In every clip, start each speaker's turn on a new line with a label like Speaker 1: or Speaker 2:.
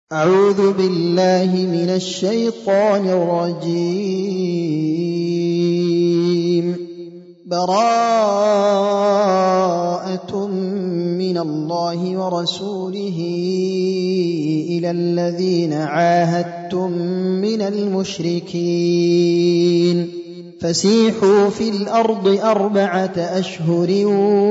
Speaker 1: أعوذ بالله من الشيطان الرجيم. براءة من الله ورسوله إلى الذين عاهدتم من المشركين فسيحوا في الأرض 4 أشهر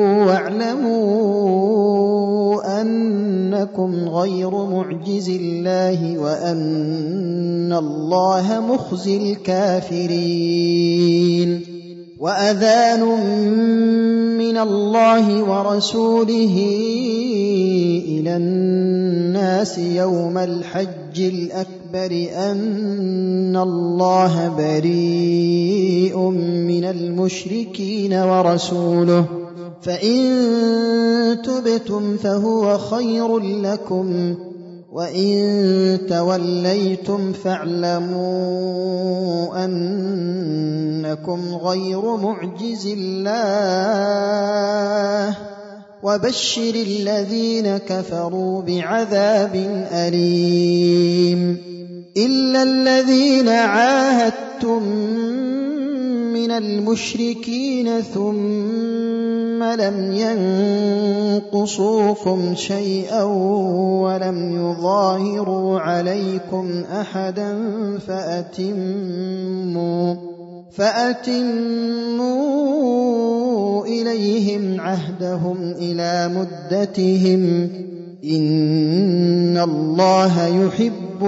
Speaker 1: واعلموا أنكم غير معجز الله وأن الله مخزي الكافرين. وأذان من الله ورسوله إلى الناس يوم الحج الأكبر أن الله بريء من المشركين ورسوله فإن تبتم فهو خير لكم وإن توليتم فاعلموا أنكم غير معجز الله وبشر الذين كفروا بعذاب أليم. إلا الذين عاهدتم من المشركين ثم لم ينقصوكم شيئا ولم يظاهروا عليكم أحدا فأتموا إليهم عهدهم إلى مدتهم إن الله يحب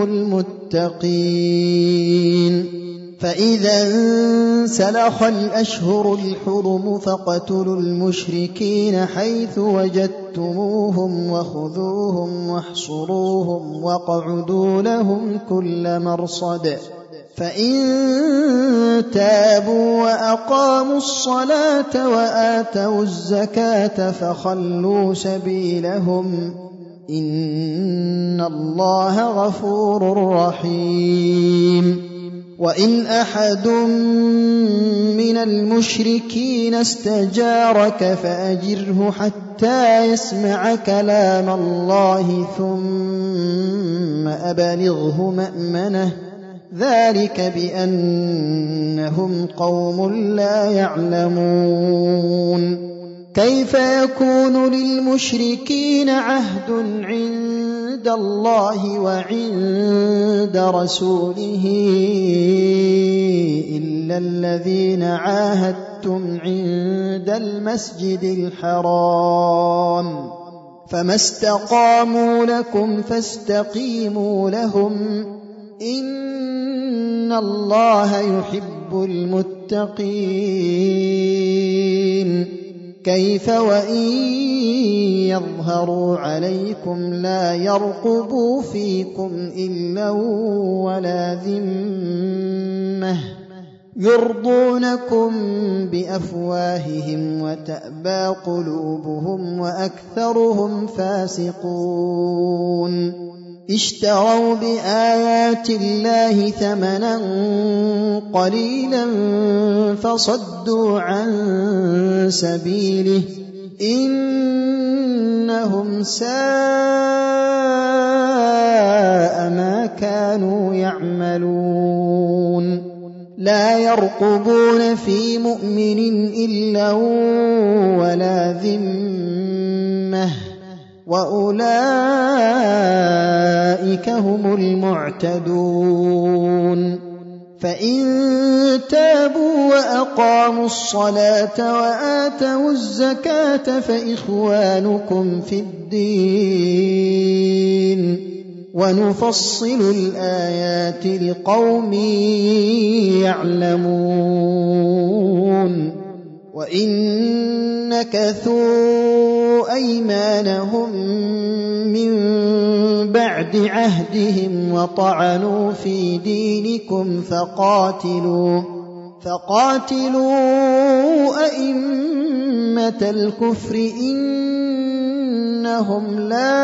Speaker 1: المتقين. فإذا انسلخ الأشهر الحرم فاقتلوا المشركين حيث وجدتموهم وخذوهم واحصروهم واقعدوا لهم كل مرصد فإن تابوا وأقاموا الصلاة وآتوا الزكاة فخلوا سبيلهم إن الله غفور رحيم. وإن أحد من المشركين استجارك فأجره حتى يسمع كلام الله ثم أبلغه مأمنه ذلك بأنهم قوم لا يعلمون. كيف يكون للمشركين عهد عند الله وعند رسوله إلا الذين عاهدتم عند المسجد الحرام فما استقاموا لكم فاستقيموا لهم إن الله يحب المتقين. كيف وإن يظهروا عليكم لا يرقبوا فيكم إلا ولا ذمة يرضونكم بأفواههم وتأبى قلوبهم وأكثرهم فاسقون. اشتروا بآيات الله ثمنا قليلا فصدوا عن سبيله إنهم ساء ما كانوا يعملون. لا يرقبون في مؤمن إلا ولا ذمة وأولئك هم المعتدون. فإن تابوا وأقاموا الصلاة وآتوا الزكاة فإخوانكم في الدين ونفصل الآيات لقوم يعلمون. وإن نكثوا أيمانهم من بعد عهدهم وطعنوا في دينكم فقاتلوا أئمة الكفر إنهم لا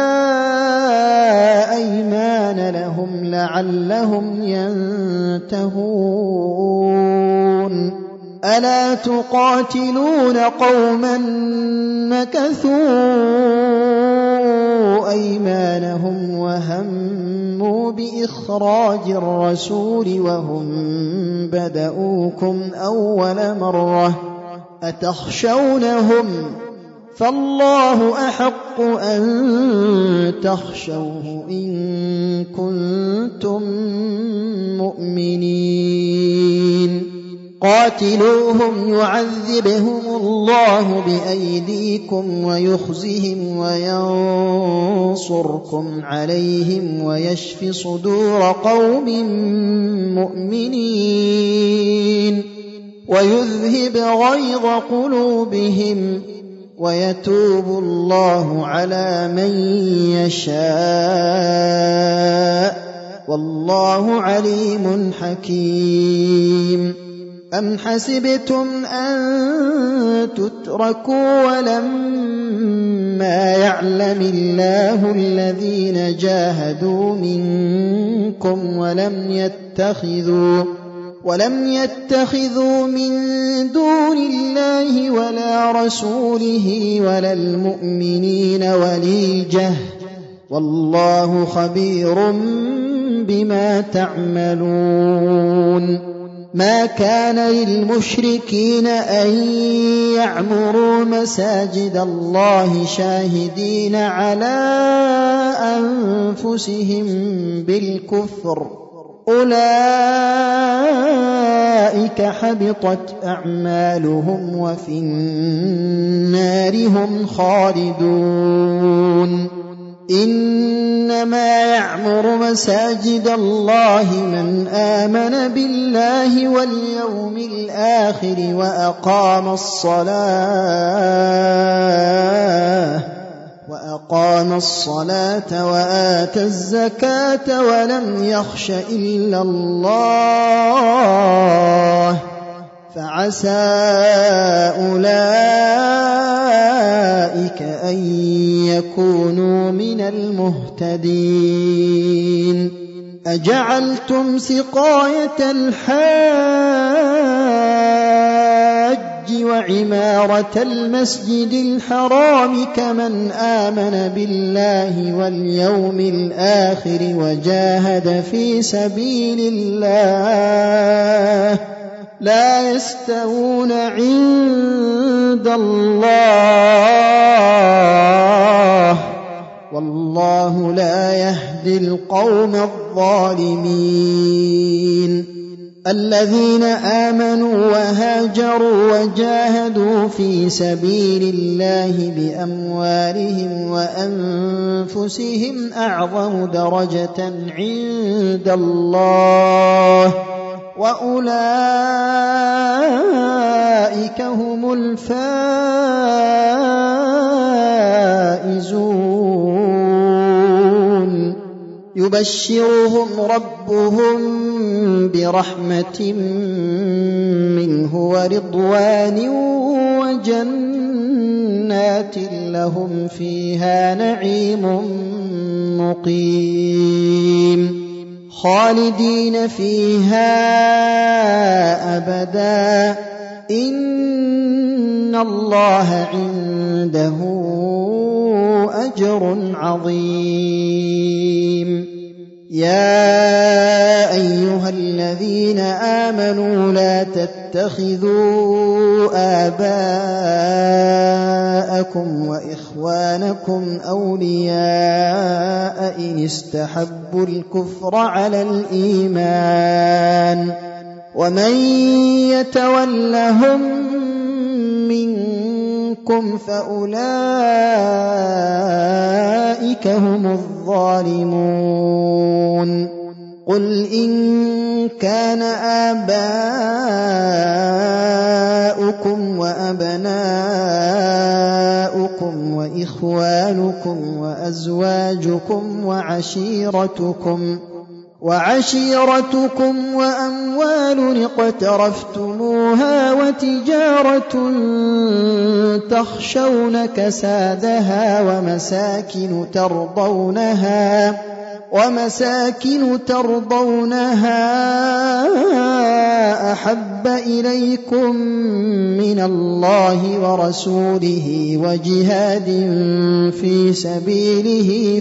Speaker 1: أيمان لهم لعلهم ينتهون. ألا تقاتلون قوما نكثوا أيمانهم وهموا بإخراج الرسول وهم بدؤوكم أول مرة أتخشونهم فالله أحق أن تخشوه إن كنتم مؤمنين قاتلوهم يعذبهم الله بأيديكم ويخزهم وينصركم عليهم ويشف صدور قوم مؤمنين ويذهب غيظ قلوبهم ويتوب الله على من يشاء والله عليم حكيم أم حسبتم أن تتركوا ولما يعلم الله الذين جاهدوا منكم ولم يتخذوا من دون الله ولا رسوله ولا المؤمنين وليجة والله خبير بما تعملون ما كان للمشركين أن يعمروا مساجد الله شاهدين على أنفسهم بالكفر أولئك حبطت أعمالهم وفي النار هم خالدون إنما يعمر مساجد الله من آمن بالله واليوم الآخر وأقام الصلاة وآتى الزكاة ولم يخش إلا الله فعسى أولئك أن يكونوا من المهتدين أجعلتم سقاية الحاج وعمارة المسجد الحرام كمن آمن بالله واليوم الآخر وجاهد في سبيل الله لا يستوون عند الله والله لا يهدي القوم الظالمين الذين آمنوا وهاجروا وجاهدوا في سبيل الله بأموالهم وأنفسهم أعظم درجة عند الله وأولئك هم الفائزون يبشرهم ربهم برحمة منه ورضوان وجنات لهم فيها نعيم مقيم خالدين فيها أبدا إن الله عنده أجر عظيم يا أيها الذين آمنوا لا تتخذوا آباءكم وإخوانكم أولياء إن استحبوا الكفر على الإيمان ومن يتولهم منكم فأولئك هم الظالمون قل إن كان آباؤكم وأبناؤكم وإخوانكم وأزواجكم وعشيرتكم وأموال اقترفتموها وتجارة تخشون كسادها ومساكن ترضونها أحب إليكم من الله ورسوله وجهاد في سبيله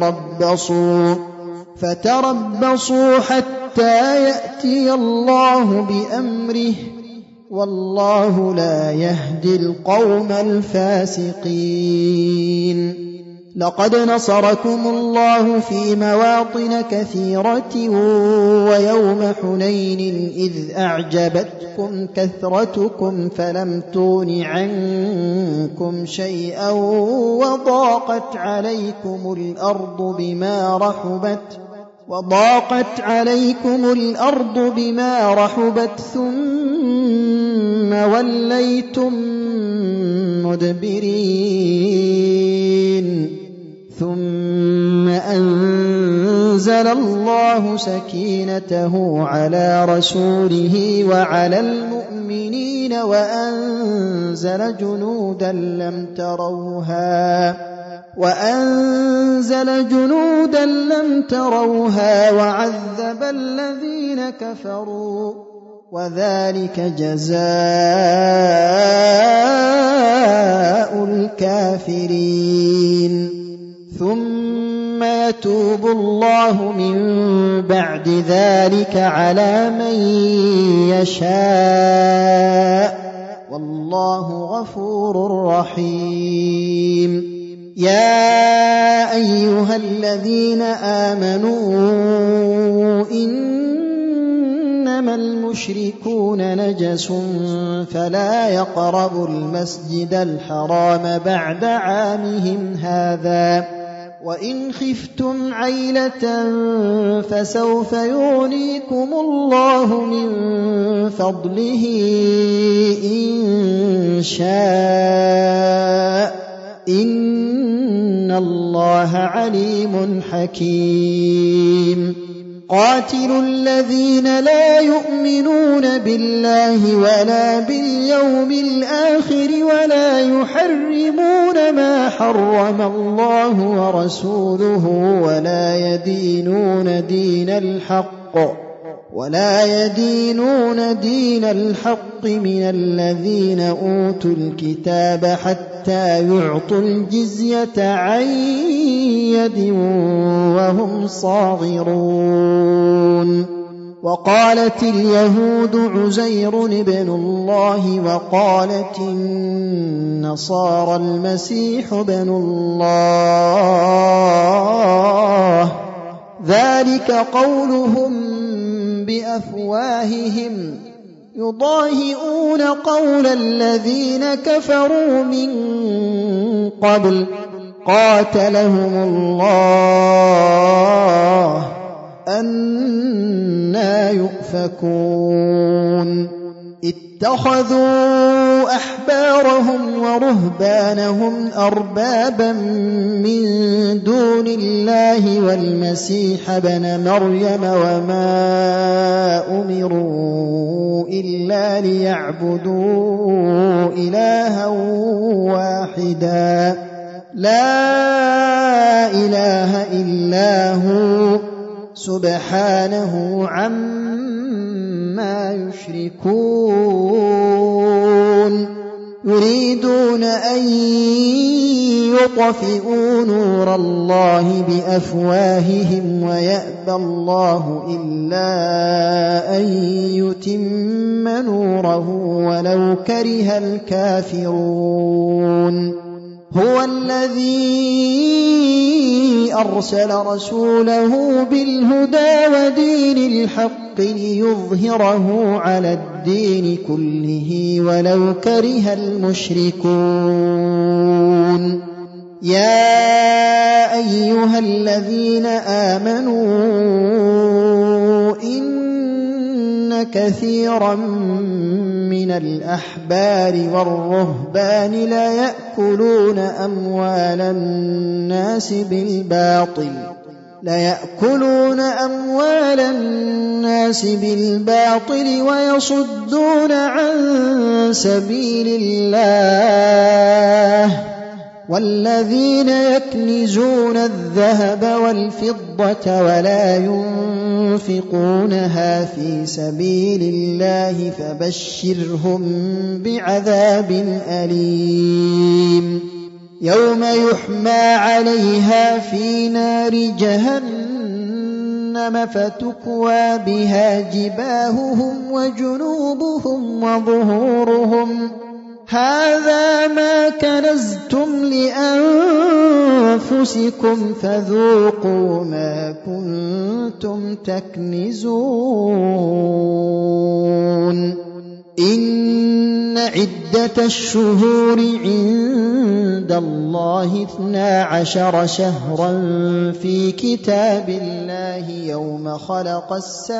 Speaker 1: فتربصوا حتى يأتي الله بأمره والله لا يهدي القوم الفاسقين. لقد نصركم الله في مواطن كثيرة ويوم حنين إذ أعجبتكم كثرتكم فلم تغن عنكم شيئا وضاقت عليكم الأرض بما رحبت ثم وليتم مدبرين. ثم أنزل الله سكينته على رسوله وعلى المؤمنين وأنزل جنودا لم تروها وعذب الذين كفروا وذلك جزاء الكافرين. ثم يتوب الله من بعد ذلك على من يشاء والله غفور رحيم. يا أيها الذين آمنوا إنما المشركون نجس فلا يقربوا المسجد الحرام بعد عامهم هذا وإن خفتم عيلة فسوف يغنيكم الله من فضله إن شاء إن الله عليم حكيم. قاتلوا الذين لا يؤمنون بالله ولا باليوم الآخر ولا يحرمون ما حرم الله ورسوله ولا يدينون دين الحق من الذين أوتوا الكتاب حتى يعطوا الجزية عن يد وهم صاغرون. وقالت اليهود عزير ابن الله وقالت النصارى المسيح ابن الله ذلك قولهم بأفواههم يضاهئون قول الذين كفروا من قبل قاتلهم الله أنى يؤفكون. اتخذوا أحبارهم ورهبانهم أربابا من دون الله والمسيح ابن مريم وما أمروا إلا ليعبدوا إلها واحدا لا إله إلا هو سبحانه عما يشركون. يريدون أن يطفئوا نور الله بأفواههم ويأبى الله إلا أن يتم نوره ولو كره الكافرون. هو الذي أرسل رسوله بالهدى ودين الحق ليظهره على الدين كله ولو كره المشركون. يا أيها الذين آمنوا إن كثيرا من الأحبار والرهبان لا يأكلون أموال الناس بالباطل ويصدون عن سبيل الله والذين يكنزون الذهب والفضة ولا ينفقونها في سبيل الله فبشرهم بعذاب أليم يوم يحمى عليها في نار جهنم فتكوى بها جباههم وجنوبهم وظهورهم هذا ما كنزتم لأنفسكم فذوقوا ما كنتم تكنزون إن عدة الشهور عند الله 12 شهرا في كتاب الله يوم خلق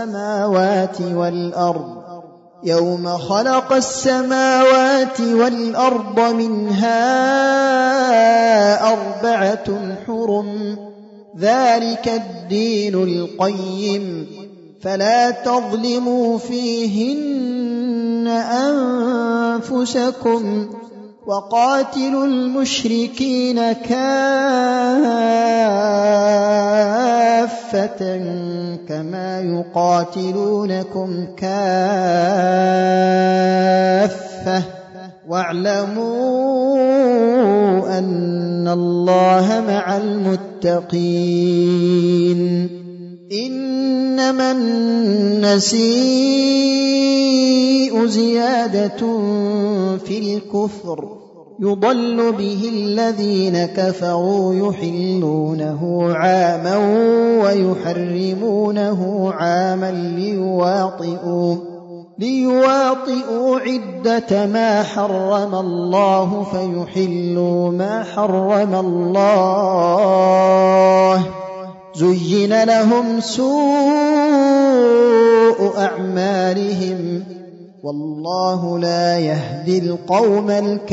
Speaker 1: السماوات والأرض منها 4 حرم ذلك الدين القيم فلا تظلموا فيهن أنفسكم وقاتلوا المشركين كافة كما يقاتلونكم كافة واعلموا أن الله مع المتقين إنما النسيء زيادة في الكفر يضل به الذين كفروا يحلونه عاما ويحرمونه عاما ليواطئوا عدة ما حرم الله فيحلوا ما حرم الله زين لهم سوء أعمالهم والله لا يهدي القوم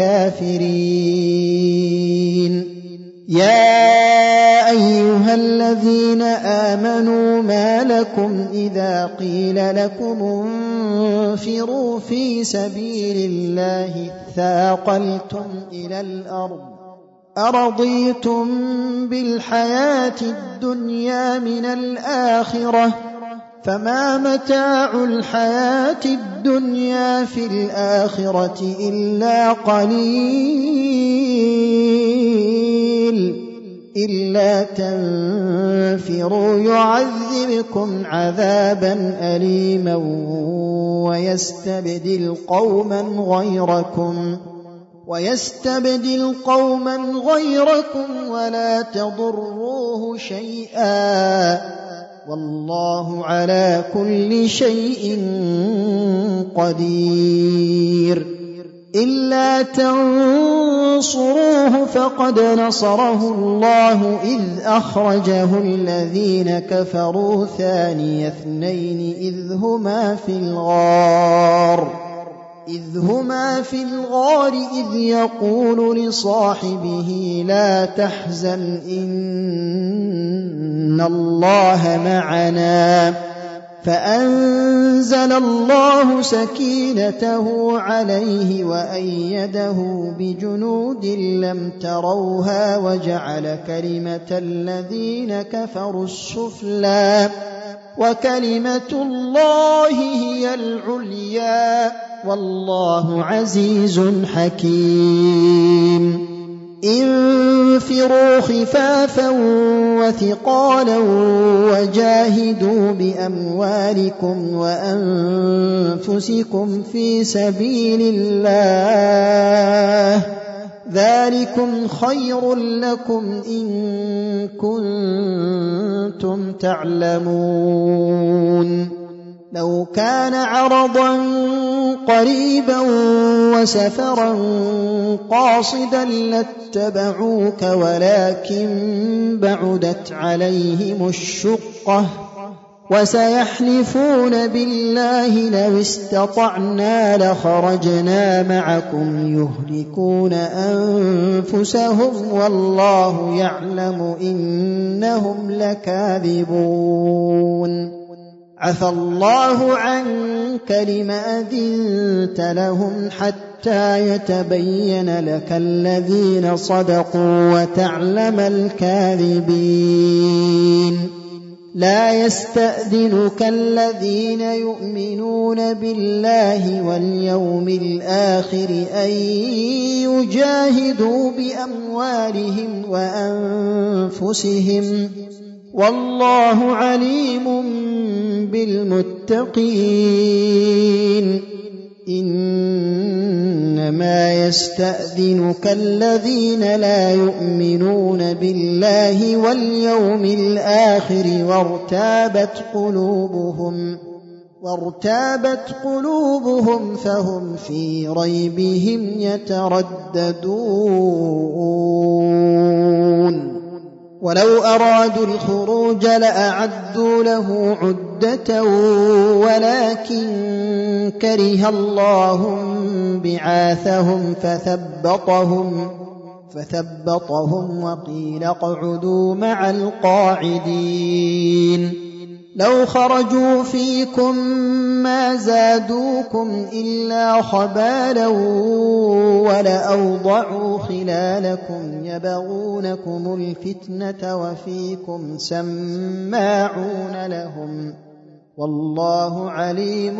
Speaker 1: الكافرين يا أيها الذين آمنوا ما لكم إذا قيل لكم انفروا في سبيل الله ثاقلتم إلى الأرض أرضيتم بالحياة الدنيا من الآخرة فما متاع الحياة الدنيا في الآخرة إلا قليل إلا تنفروا يعذبكم عذابا أليما ويستبدل قوما غيركم ولا تضروه شيئا والله على كل شيء قدير إلا تنصروه فقد نصره الله إذ أخرجه الذين كفروا ثاني اثنين إذ هما في الغار إذ يقول لصاحبه لا تحزن إن الله معنا فأنزل الله سكينته عليه وأيده بجنود لم تروها وجعل كلمة الذين كفروا السفلى وكلمة الله هي العليا والله عزيز حكيم انفروا خفافا وثقالا وجاهدوا بأموالكم وأنفسكم في سبيل الله ذلكم خير لكم إن كنتم تعلمون لو كان عرضا قريبا وسفرا قاصدا لاتبعوك ولكن بعدت عليهم الشقة وسيحلفون بالله لو استطعنا لخرجنا معكم يهلكون أنفسهم والله يعلم إنهم لكاذبون عفى الله عنك لم أذنت لهم حتى يتبين لك الذين صدقوا وتعلم الكاذبين لا يستأذنك الذين يؤمنون بالله واليوم الآخر أن يجاهدوا بأموالهم وأنفسهم والله عليم بالمتقين إنما يستأذنك الذين لا يؤمنون بالله واليوم الآخر وارتابت قلوبهم فهم في ريبهم يترددون ولو أرادوا الخروج لأعدوا له عدة ولكن كره الله بعاثهم فثبطهم وقيل اقعدوا مع القاعدين لو خرجوا فيكم ما زادوكم إلا خبالا ولأوضعوا خلالكم يبغونكم الفتنة وفيكم سماعون لهم والله عليم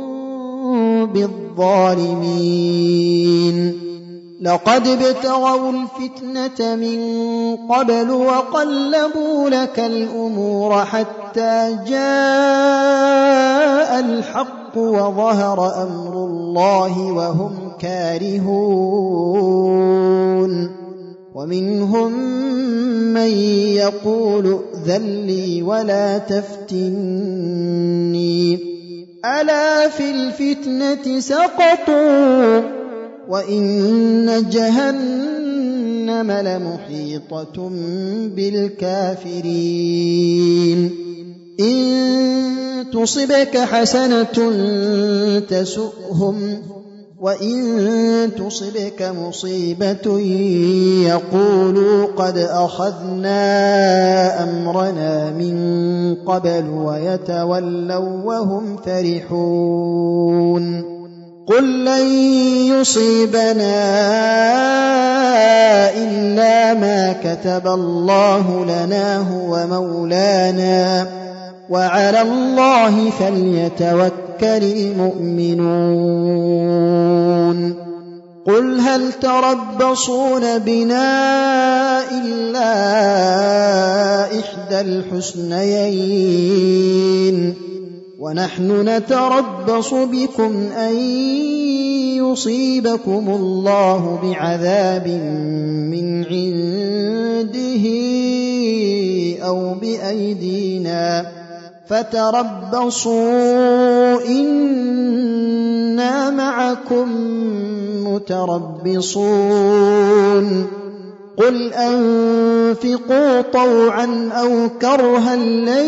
Speaker 1: بالظالمين لقد ابتغوا الفتنة من قبل وقلبوا لك الأمور حتى جاء الحق وظهر أمر الله وهم كارهون ومنهم من يقول ائذن لي ولا تفتني ألا في الفتنة سقطوا وإن جهنم لمحيطة بالكافرين إن تصبك حسنة تسؤهم وإن تصبك مصيبة يقولوا قد أخذنا أمرنا من قبل ويتولوا وهم فرحون قل لن يصيبنا إلا ما كتب الله لنا هو مولانا وعلى الله فليتوكل المؤمنون قل هل تربصون بنا إلا إحدى الحسنيين ونحن نتربص بكم أن يصيبكم الله بعذاب من عنده أو بأيدينا فتربصوا إنا معكم متربصون قل أنفقوا طوعا أو كرها لن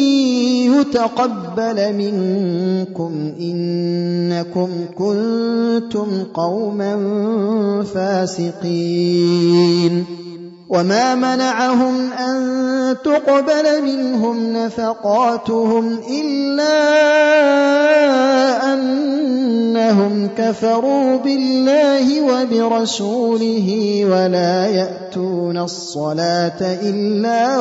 Speaker 1: يتقبل منكم إنكم كنتم قوما فاسقين وما منعهم أن تقبل منهم نفقاتهم إلا أنهم كفروا بالله وبرسوله ولا يأتون الصلاة إلا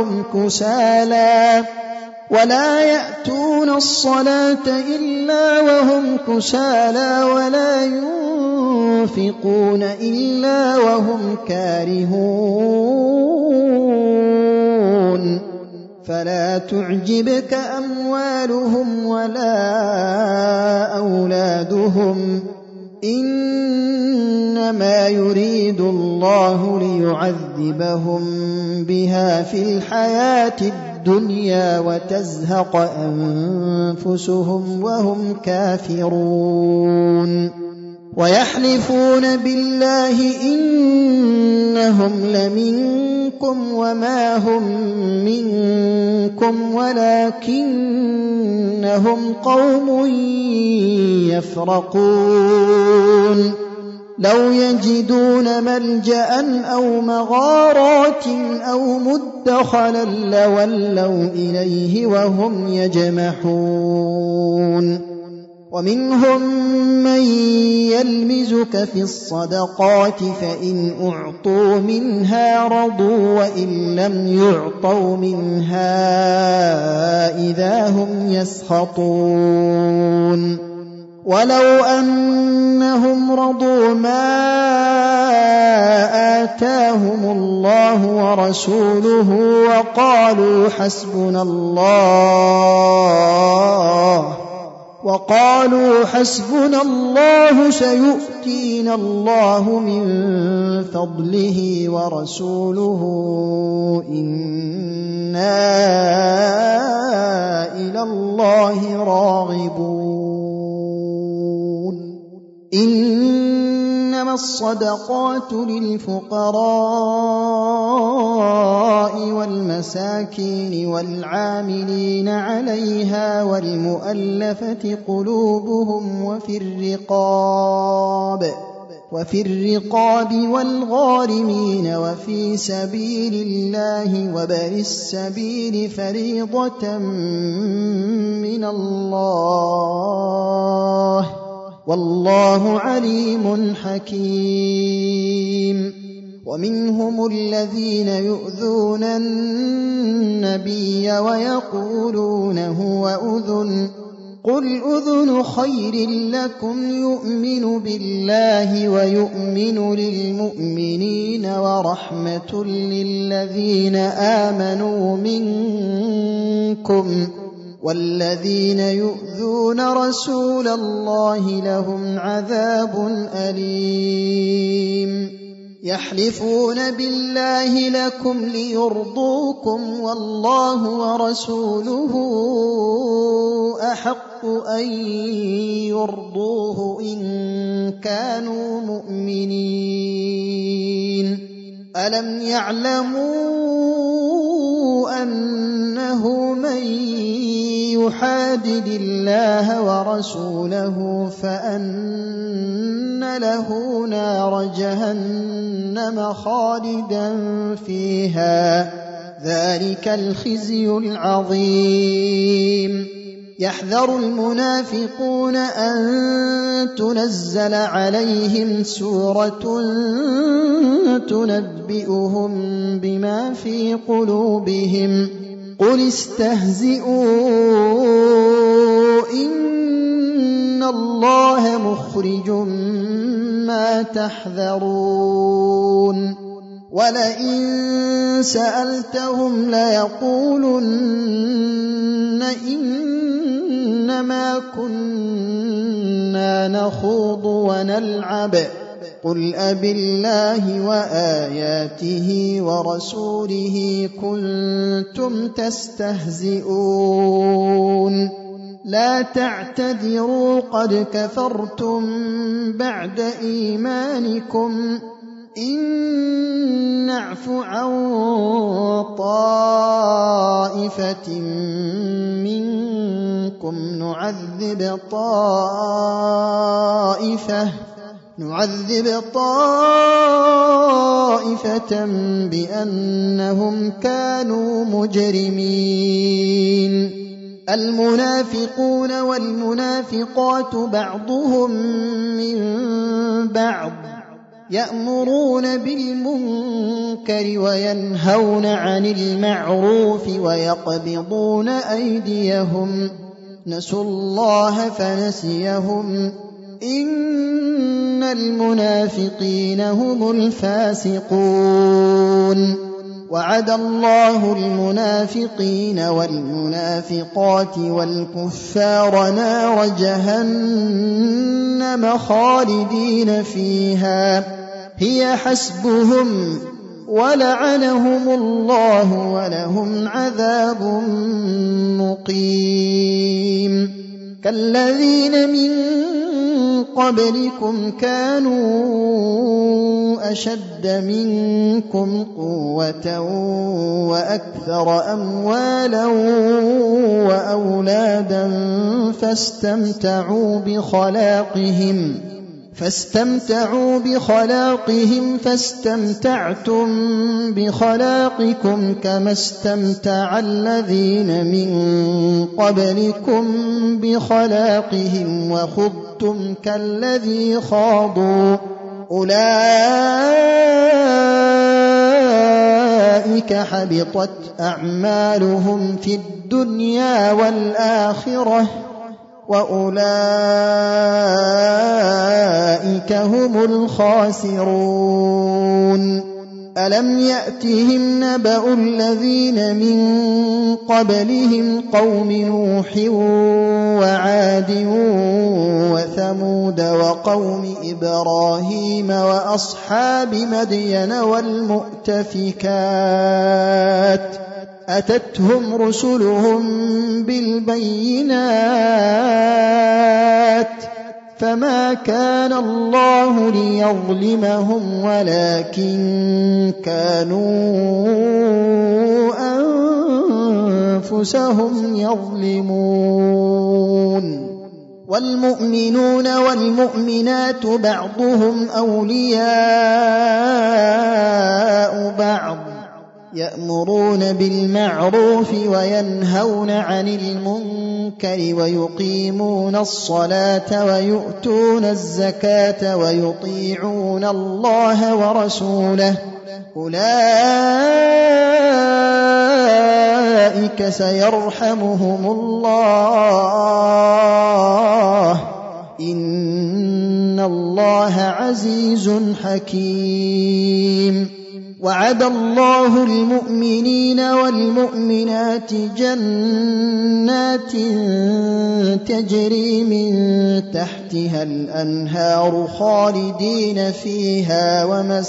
Speaker 1: وهم كسالى ولا ينفقون إلا وهم كارهون فلا تعجبك أموالهم ولا أولادهم إنما يريد الله ليعذبهم بها في الحياة الدنيا وتزهق أنفسهم وهم كافرون ويحلفون بالله إنهم لمنكم وما هم منكم ولكنهم قوم يفرقون لو يجدون ملجأ أو مغارات أو مدخلا لولوا إليه وهم يجمحون ومنهم من يلمزك في الصدقات فإن أعطوا منها رضوا وإن لم يعطوا منها إذا هم يسخطون ولو أنهم رضوا ما آتاهم الله ورسوله وقالوا حسبنا الله سيؤتينا الله من فضله ورسوله إنا إلى الله راغبون إنما الصدقات للفقراء والمساكين والعاملين عليها والمؤلفة قلوبهم وفي الرقاب والغارمين وفي سبيل الله وابن السبيل فريضة من الله والله عليم حكيم ومنهم الذين يؤذون النبي ويقولون هو أذن قل أذن خير لكم يؤمن بالله ويؤمن للمؤمنين ورحمة للذين آمنوا منكم والذين يؤذون رسول الله لهم عذاب أليم يحلفون بالله لكم ليرضوكم والله ورسوله أحق أن يرضوه إن كانوا مؤمنين ألم يعلموا أنه من يحادد الله ورسوله فأن له نار جهنم خالدا فيها ذلك الخزي العظيم يحذر المنافقون أن تنزل عليهم سورة تنبئهم بما في قلوبهم قل استهزئوا إن الله مخرج ما تحذرون ولئن سألتهم ليقولن إنما كنا نخوض ونلعب قل أبالله وآياته ورسوله كنتم تستهزئون لا تعتذروا قد كفرتم بعد إيمانكم إن نعف عن طائفة منكم نعذب طائفة بأنهم كانوا مجرمين المنافقون والمنافقات بعضهم من بعض يأمرون بالمنكر وينهون عن المعروف ويقبضون أيديهم نسوا الله فنسيهم إن المنافقين هم الفاسقون وعد الله المنافقين والمنافقات والكفار نار جهنم خالدين فيها هي حسبهم ولعنهم الله ولهم عذاب مقيم كالذين من قبلكم كانوا أشد منكم قوة وأكثر أموالا وأولادا فاستمتعوا فاستمتعوا بخلاقهم فاستمتعتم بخلاقكم كما استمتع الذين من قبلكم بخلاقهم وخضتم كالذي خاضوا أولئك حبطت أعمالهم في الدنيا والآخرة وأولئك هم الخاسرون ألم يأتهم نبأ الذين من قبلهم قوم نوح وعاد وثمود وقوم إبراهيم وأصحاب مدين والمؤتفكات أتتهم رسلهم بالبينات فما كان الله ليظلمهم ولكن كانوا أنفسهم يظلمون والمؤمنون والمؤمنات بعضهم أولياء بعض يأمرون بالمعروف وينهون عن المنكر ويقيمون الصلاة ويؤتون الزكاة ويطيعون الله ورسوله أولئك سيرحمهم الله إن الله عزيز حكيم وعد الله المؤمنين والمؤمنات جنات تجري من تحتها الأنهار خالدين فيها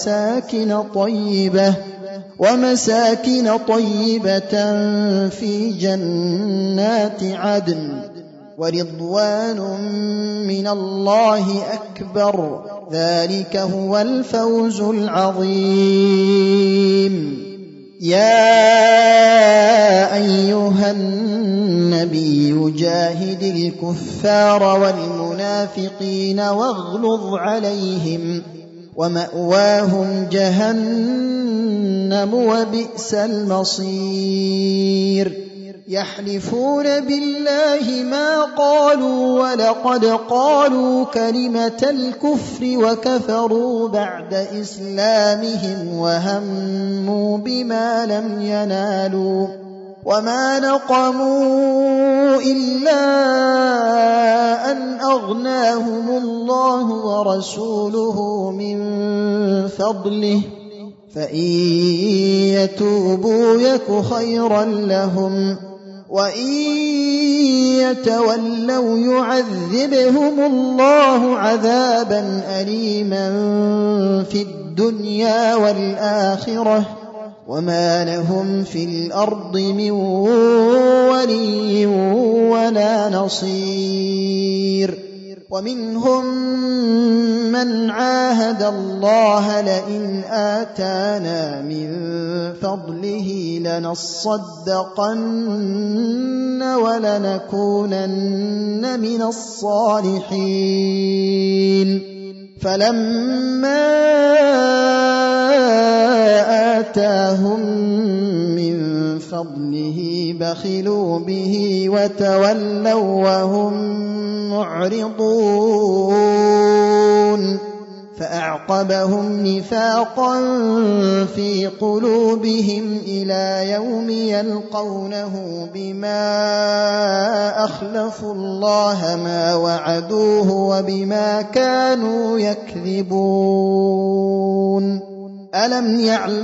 Speaker 1: ومساكن طيبة في جنات عدن ورضوان من الله أكبر ذلك هو الفوز العظيم يا أيها النبي جاهد الكفار والمنافقين واغلظ عليهم ومأواهم جهنم وبئس المصير يحلفون بالله ما قالوا ولقد قالوا كلمة الكفر وكفروا بعد إسلامهم وهموا بما لم ينالوا وما نقموا إلا أن أغناهم الله ورسوله من فضله فإن يتوبوا يك خيرا لهم وإن يتولوا يعذبهم الله عذابا أليما في الدنيا والآخرة وما لهم في الأرض من ولي ولا نصير ومنهم من عاهد الله لئن آتانا من فضله لنصدقن ولنكونن من الصالحين فلما آتاهم من فضله بخلوا به وتولوا وهم معرضون فأعقبهم نفاقا في قلوبهم إلى يوم يلقونه بما أخلفوا الله ما وعدوه وبما كانوا يكذبون ألم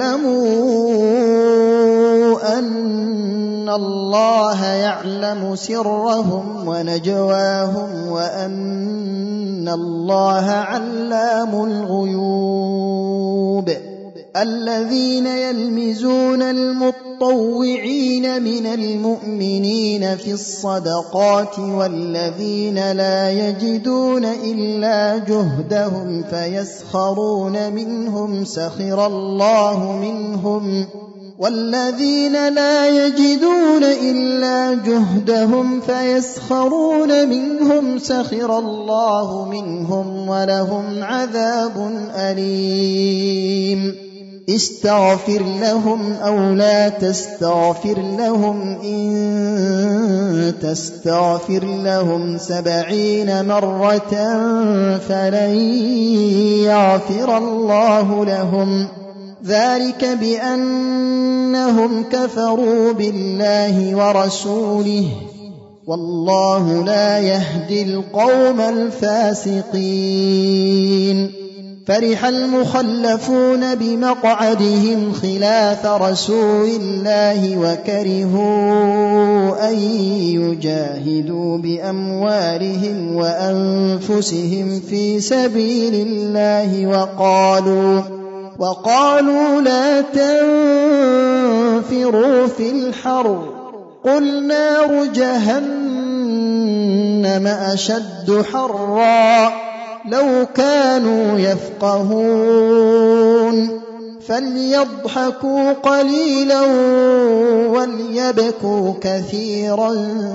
Speaker 1: يعلموا أن الله يعلم سرهم ونجواهم وأن الله علام الغيوب الذين يلمزون المطوعين من المؤمنين في الصدقات والذين لا يجدون إلا جهدهم فيسخرون منهم سخر الله منهم والذين لا يجدون إلا جهدهم فيسخرون منهم سخر الله منهم ولهم عذاب أليم استغفر لهم أو لا تستغفر لهم إن تستغفر لهم 70 مرة فلن يغفر الله لهم ذلك بأنهم كفروا بالله ورسوله والله لا يهدي القوم الفاسقين فرح المخلفون بمقعدهم خلاف رسول الله وكرهوا أن يجاهدوا بأموالهم وأنفسهم في سبيل الله وقالوا لا تنفروا في الحر قل نار جهنم أشد حرا لو كانوا يفقهون فليضحكوا قليلا وليبكوا كثيرا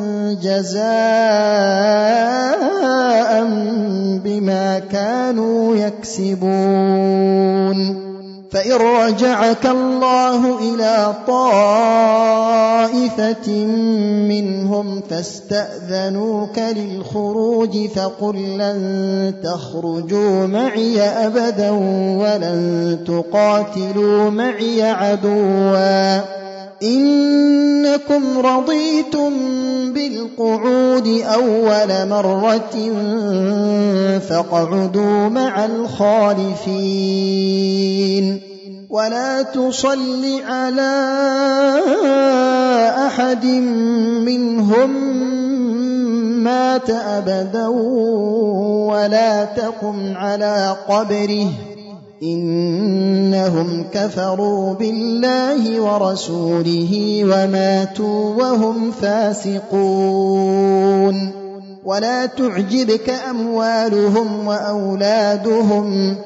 Speaker 1: جزاء بما كانوا يكسبون فإن رجعك الله إلى طائفة منهم فاستأذنوك للخروج فقل لن تخرجوا معي أبدا ولن تقاتلوا معي عدوا إنكم رضيتم بالقعود أول مرة فاقعدوا مع الخالفين ولا تصل على أحد منهم مات أبدا ولا تقم على قبره إنهم كفروا بالله ورسوله وماتوا وهم فاسقون ولا تعجبك أموالهم وأولادهم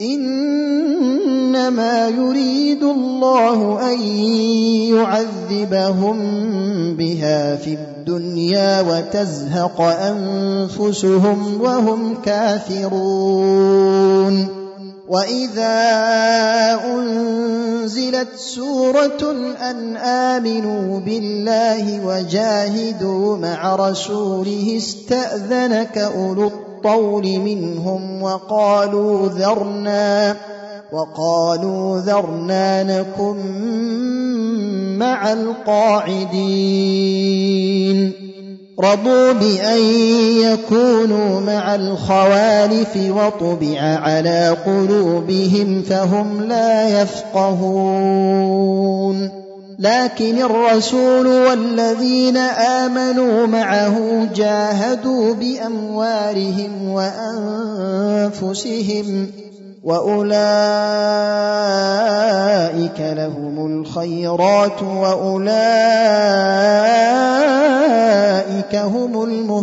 Speaker 1: إنما يريد الله أن يعذبهم بها في الدنيا وتزهق أنفسهم وهم كافرون وإذا أنزلت سورة أن آمنوا بالله وجاهدوا مع رسوله استأذنك أولو الطول منهم وقالوا ذرنا نكن مع القاعدين رضوا بأن يكونوا مع الخوالف وطبع على قلوبهم فهم لا يفقهون لكن الرسول والذين آمنوا معه جاهدوا بأموالهم وأنفسهم وأولئك لهم الخيرات وأولئك هم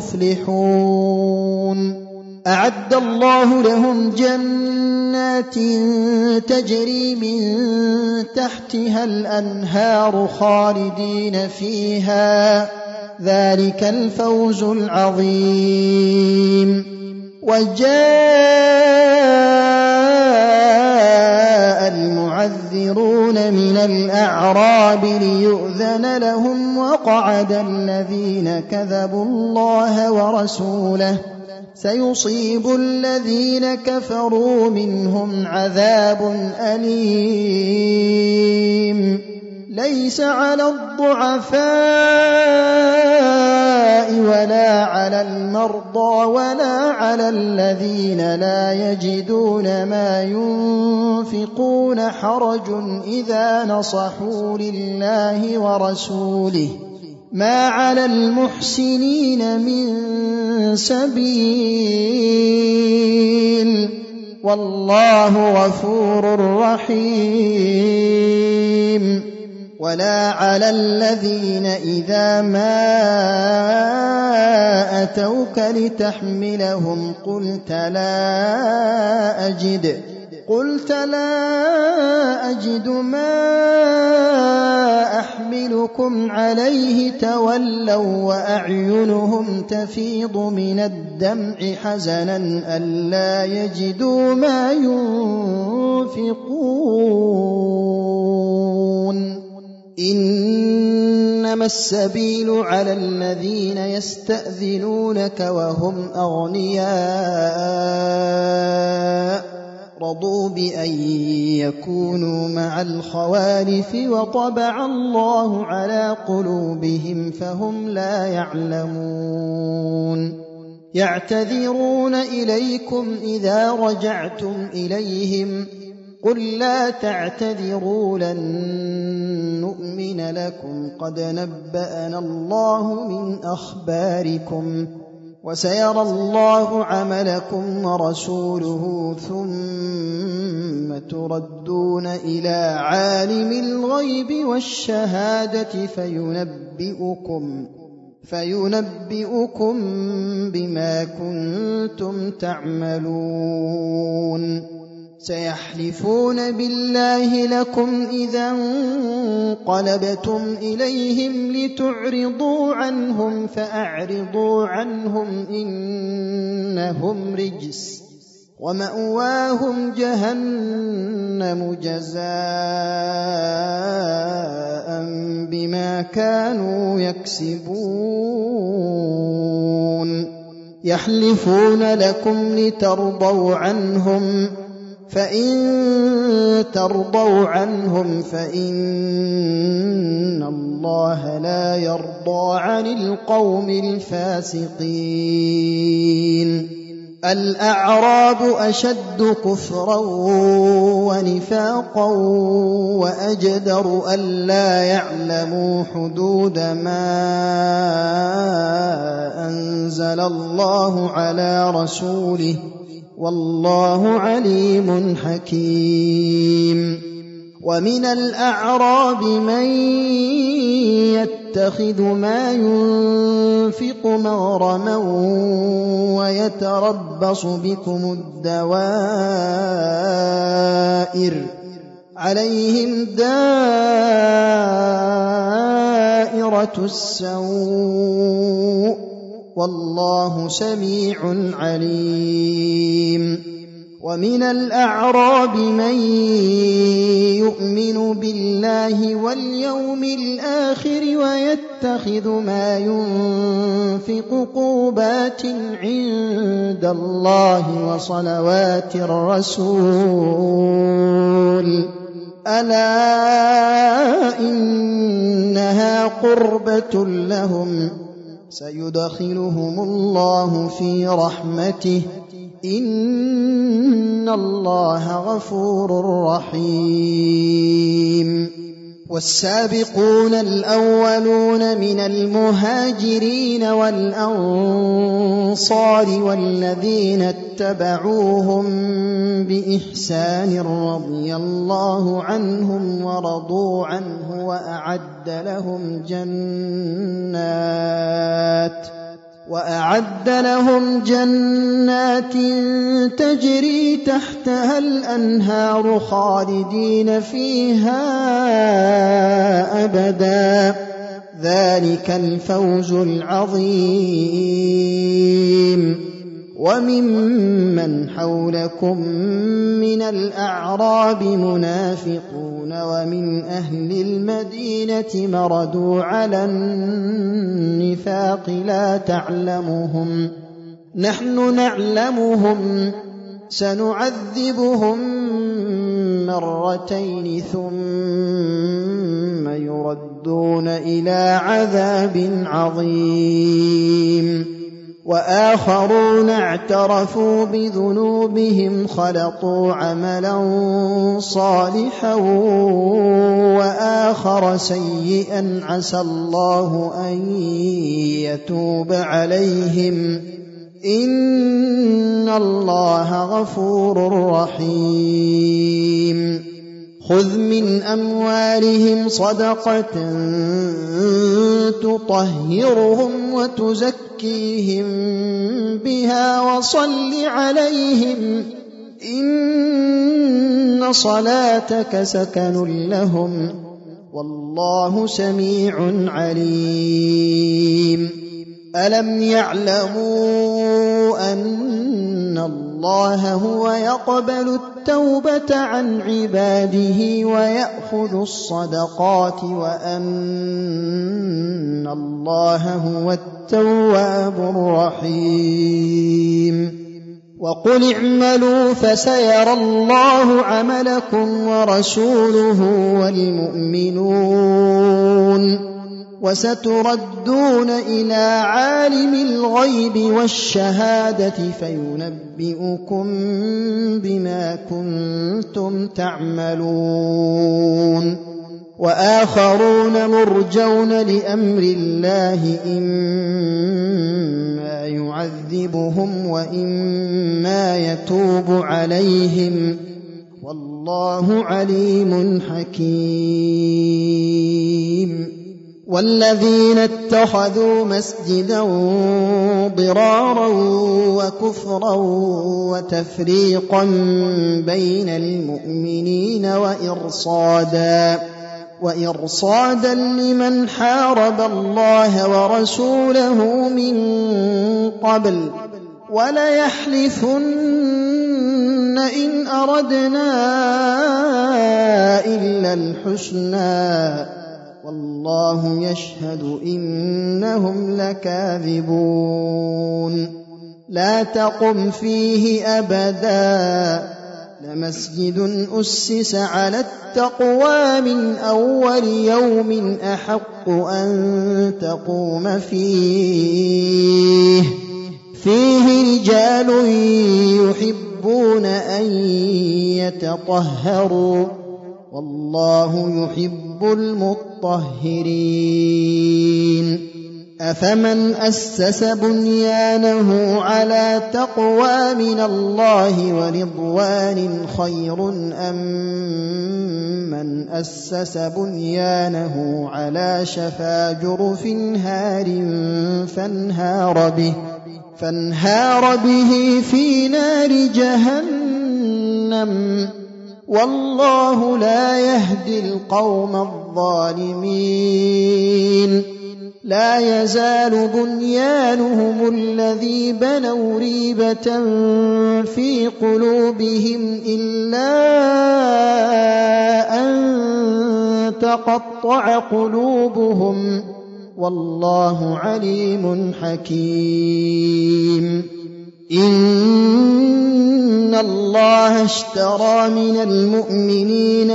Speaker 1: المفلحون أعد الله لهم جنات تجري من تحتها الأنهار خالدين فيها ذلك الفوز العظيم وجاء المعذرون من الأعراب ليؤذن لهم وقعد الذين كذبوا الله ورسوله سيصيب الذين كفروا منهم عذاب أليم ليس على الضعفاء ولا على المرضى ولا على الذين لا يجدون ما ينفقون حرج إذا نصحوا لله ورسوله ما على المحسنين من سبيل والله غفور رحيم ولا على الذين إذا ما أتوك لتحملهم قلت لا أجد قلت لا أجد ما أحملكم عليه تولوا وأعينهم تفيض من الدمع حزنا ألا يجدوا ما ينفقون إنما السبيل على الذين يستأذنونك وهم أغنياء رضوا بأن يكونوا مع الخوالف وطبع الله على قلوبهم فهم لا يعلمون يعتذرون إليكم إذا رجعتم إليهم قل لا تعتذروا لن نؤمن لكم قد نبأنا الله من أخباركم وسيرى الله عملكم ورسوله ثم تردون إلى عالم الغيب والشهادة فينبئكم بما كنتم تعملون سيحلفون بالله لكم إذا انقلبتم إليهم لتعرضوا عنهم فأعرضوا عنهم إنهم رجس ومأواهم جهنم جزاء بما كانوا يكسبون يحلفون لكم لترضوا عنهم فإن ترضوا عنهم فإن الله لا يرضى عن القوم الفاسقين الأعراب أشد كفرا ونفاقا وأجدر ألا يعلموا حدود ما أنزل الله على رسوله والله عليم حكيم ومن الأعراب من يتخذ ما ينفق مغرما ويتربص بكم الدوائر عليهم دائرة السوء والله سميع عليم ومن الأعراب من يؤمن بالله واليوم الآخر ويتخذ ما ينفق قربات عند الله وصلوات الرسول ألا إنها قربة لهم سيدخلهم الله في رحمته إن الله غفور رحيم والسابقون الأولون من المهاجرين والأنصار والذين اتبعوهم بإحسان رضي الله عنهم ورضوا عنه وأعد لهم جنات تجري تحتها الأنهار خالدين فيها أبدا ذلك الفوز العظيم وممن حولكم من الأعراب منافقون ومن أهل المدينة مردوا على النفاق لا تعلمهم نحن نعلمهم سنعذبهم مرتين ثم يردون إلى عذاب عظيم وآخرون اعترفوا بذنوبهم خلطوا عملا صالحا وآخر سيئا عسى الله أن يتوب عليهم إن الله غفور رحيم خذ من أموالهم صدقة تطهرهم وتزكيهم بها وصل عليهم إن صلاتك سكن لهم والله سميع عليم ألم يعلموا أن الله هو يقبل التوبة عن عباده ويأخذ الصدقات وأن الله هو التواب الرحيم وقل اعملوا فسيرى الله عملكم ورسوله والمؤمنون وستردون إلى عالم الغيب والشهادة فينبئكم بما كنتم تعملون وآخرون مرجون لأمر الله إما يعذبهم وإما يتوب عليهم والله عليم حكيم والذين اتخذوا مسجدا ضرارا وكفرا وتفريقا بين المؤمنين وإرصادا لمن حارب الله ورسوله من قبل وليحلفن إن أردنا إلا الحسنى والله يشهد إنهم لكاذبون لا تقم فيه أبدا لمسجد أسس على التقوى من أول يوم أحق أن تقوم فيه رجال يحبون أن يتطهروا والله يحب المطهرين أفمن أسس بنيانه على تقوى من الله ورضوان خير أم من أسس بنيانه على شفا جرف هار فانهار به في نار جهنم والله لا يهدي القوم الظالمين لا يزال بنيانهم الذي بنوا ريبة في قلوبهم إلا أن تقطع قلوبهم والله عليم حكيم إن الله اشترى من المؤمنين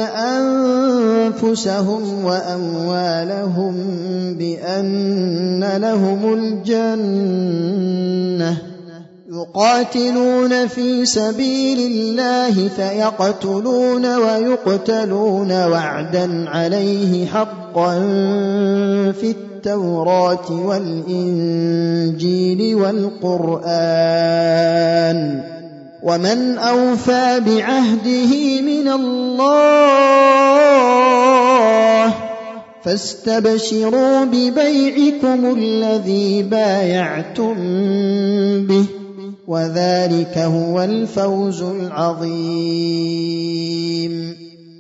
Speaker 1: أنفسهم وأموالهم بأن لهم الجنة يقاتلون في سبيل الله فيقتلون ويقتلون وعدا عليه حقا في التوراة والإنجيل والقرآن ومن أوفى بعهده من الله فاستبشروا ببيعكم الذي بايعتم به وذلك هو الفوز العظيم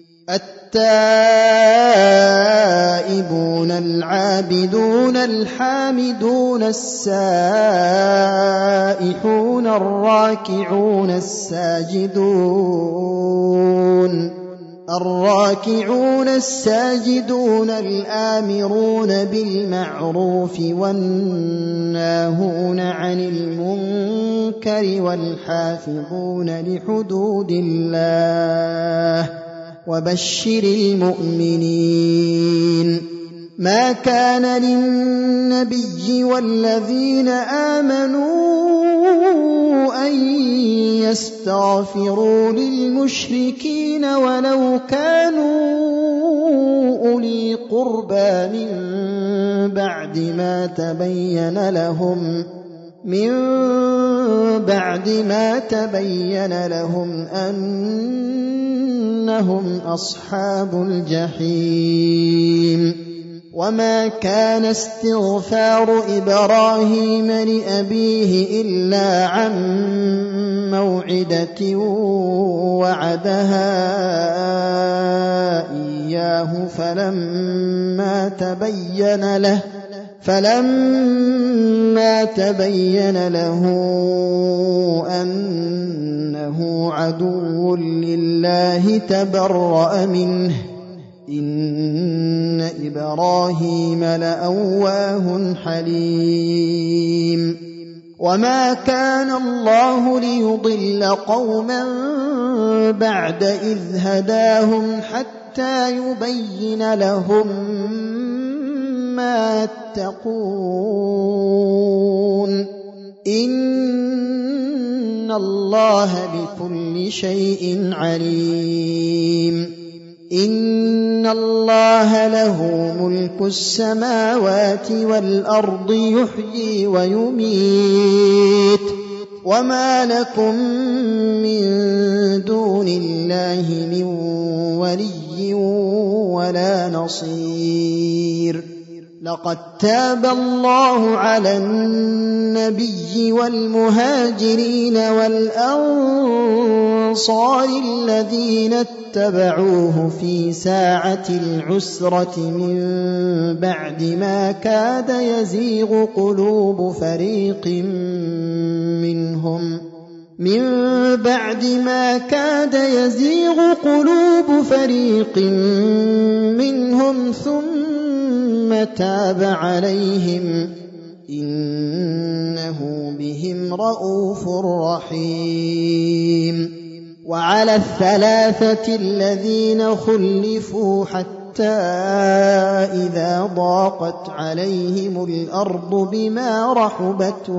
Speaker 1: التائبون العابدون الحامدون السائحون الراكعون الساجدون الآمرون بالمعروف والناهون عن المنكر والحافظون لحدود الله وبشر المؤمنين ما كان للنبي والذين آمنوا أن يستغفروا للمشركين ولو كانوا أولي قربى من بعد ما تبين لهم أنهم أصحاب الجحيم وما كان استغفار إبراهيم لأبيه إلا عن موعدة وعدها إياه فلما تبين له أنه عدو لله تبرأ منه إن إبراهيم لأواه حليم وما كان الله ليضل قوما بعد إذ هداهم حتى يبين لهم ما يتقون إن الله بكل شيء عليم إن الله له ملك السماوات والأرض يحيي ويميت وما لكم من دون الله من ولي ولا نصير لقد تاب الله على النبي والمهاجرين والأنصار الذين اتبعوه في ساعة العسرة من بعد ما كاد يزيغ قلوب فريق منهم ثم تاب عليهم إنه بهم رءوف رحيم وعلى الثلاثة الذين خلفوا حتى إذا ضاقت عليهم الأرض بما رحبت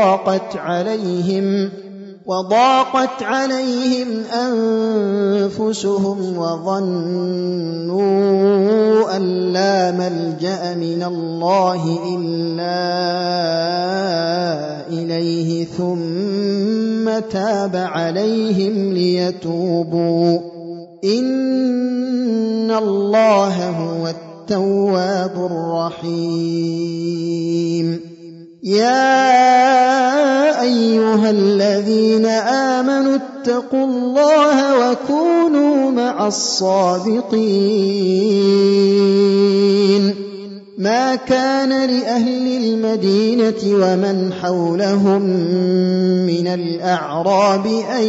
Speaker 1: وضاقت عليهم أنفسهم وظنوا أن لا ملجأ من الله إلا إليه ثم تاب عليهم ليتوبوا إن الله هو التواب الرحيم يا أيها الذين آمنوا اتقوا الله وكونوا مع الصادقين ما كان لأهل المدينة ومن حولهم من الأعراب أن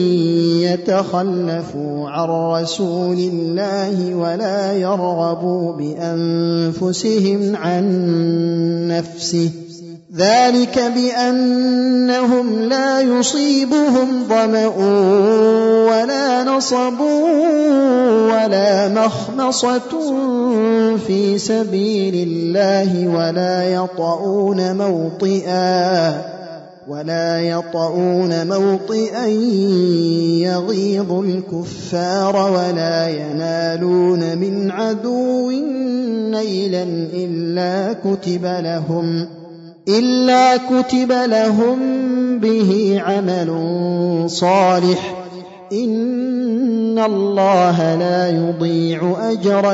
Speaker 1: يتخلفوا عن رسول الله ولا يرغبوا بأنفسهم عن نفسه ذلك بأنهم لا يصيبهم ظمأ ولا نصب ولا مخمصة في سبيل الله ولا يطؤون موطئا يغيظ الكفار ولا ينالون من عدو نيلا إلا كتب لهم به عمل صالح إن الله لا يضيع أجر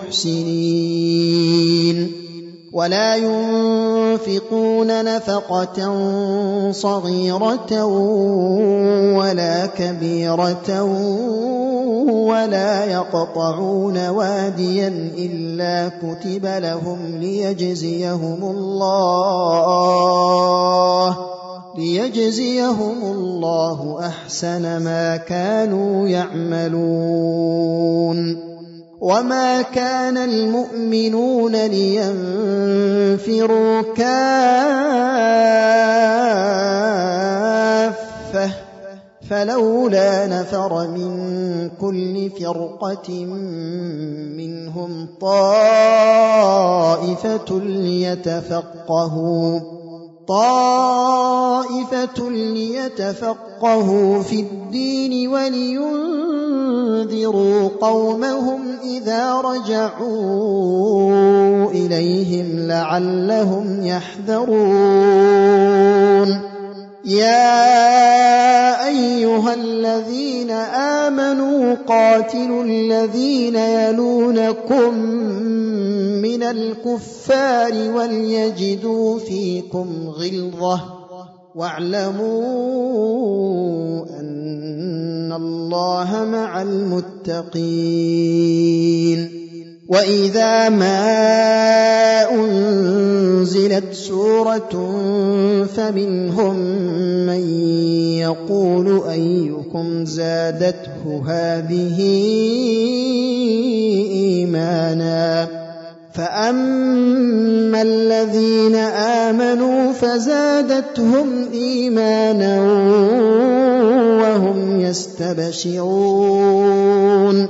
Speaker 1: المحسنين ولا ينفقون نفقة صغيرة ولا كبيرة ولا يقطعون واديا إلا كتب لهم ليجزيهم الله أحسن ما كانوا يعملون وما كان المؤمنون لينفروا كافة فلولا نفر من كل فرقة منهم طائفة ليتفقهوا في الدين ولينذروا قومهم إذا رجعوا إليهم لعلهم يحذرون يا أيها الذين آمنوا قاتلوا الذين يلونكم من الكفار وليجدوا فيكم غلظة واعلموا أن الله مع المتقين وإذا ما أنزلت سورة فمنهم من يقول أيكم زادته هذه إيمانا فأما الذين آمنوا فزادتهم إيمانا وهم يستبشرون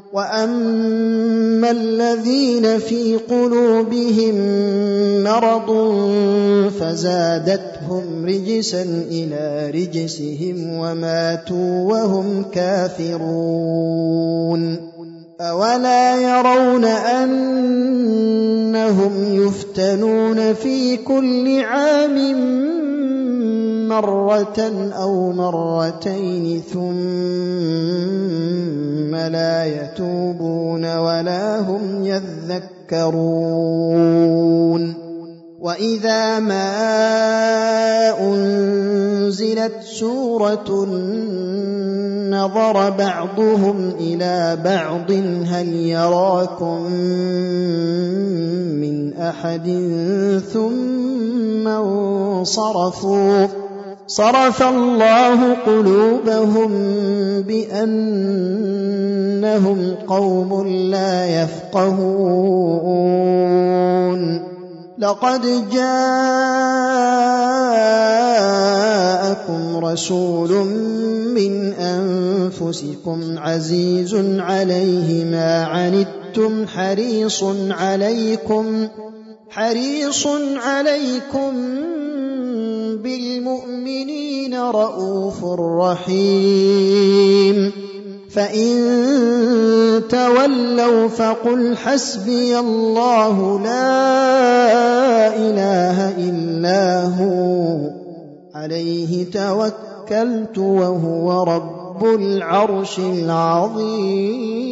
Speaker 1: وأما الذين في قلوبهم مرض فزادتهم رجسا إلى رجسهم وماتوا وهم كافرون أولا يرون أنهم يفتنون في كل عام مرة أو مرتين ثم لا يتوبون ولا هم يذكرون وإذا ما أنزلت سورة نظر بعضهم إلى بعض هل يراكم من أحد ثم انصرفوا صرف الله قلوبهم بأنهم قوم لا يفقهون لقد جاءكم رسول من أنفسكم عزيز عليه ما عنتم حريص عليكم بالمؤمنين رؤوف رحيم فإن تولوا فقل حسبي الله لا إله إلا هو عليه توكلت وهو رب العرش العظيم